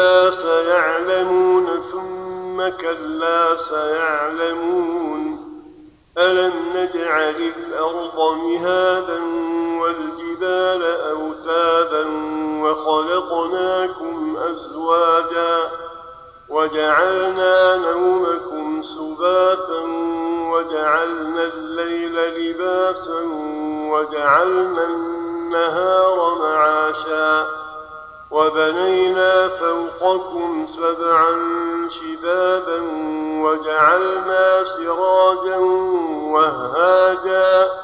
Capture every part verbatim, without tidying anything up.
كلا سيعلمون ثم كلا سيعلمون ألم نجعل الأرض مهادا والجبال أوتادا وخلقناكم أزواجا وجعلنا نومكم سباتا وجعلنا الليل لباسا وجعلنا النهار معاشا وبنينا فوقكم سبعا شدادا وجعلنا سراجا وهاجا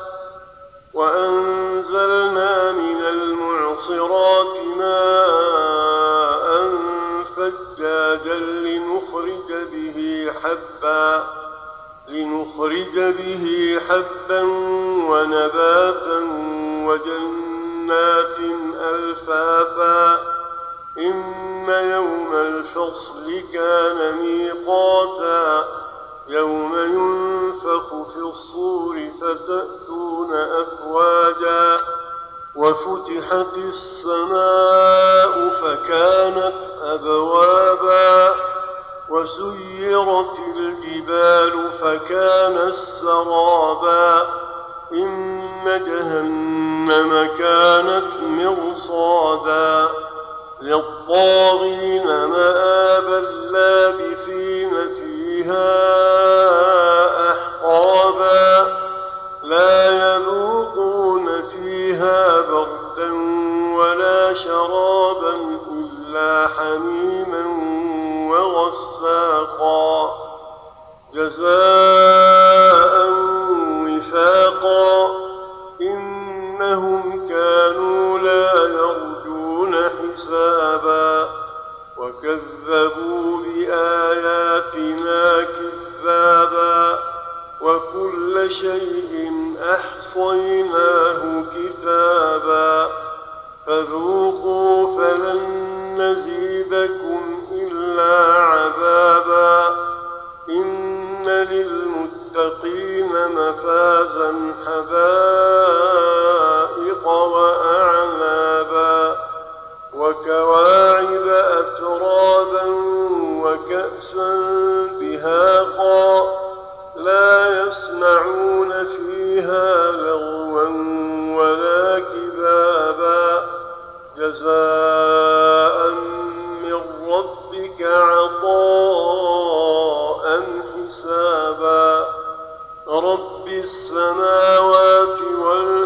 وأنزلنا من المعصرات ماء ثجاجا لنخرج به حبا لنخرج به حبا ونباتا وجنات ألفافا إن يوم الفصل كان ميقاتا يوم ينفخ في الصور فتأتون أفواجا وفتحت السماء فكانت أبوابا وسيرت الجبال فكانت سرابا إن جهنم كانت مرصادا للطاغين مآبا لابثين فيها أحقابا لا يذوقون فيها بردا ولا شرابا إلا حميما وغساقا جزاء وفاقا إنهم كانوا لا يرجون حسابا وكذبوا بآياتنا كذابا وكل شيء أحصيناه كتابا فذوقوا فلن نزيدكم إلا عذابا إن للمتقين مفازا حدائق وأعنابا وكواعب أترابا وكأسا دهاقا لا يسمعون فيها لغوا ولا كذابا جزاء من ربك عطاء حسابا رب السماوات والأرض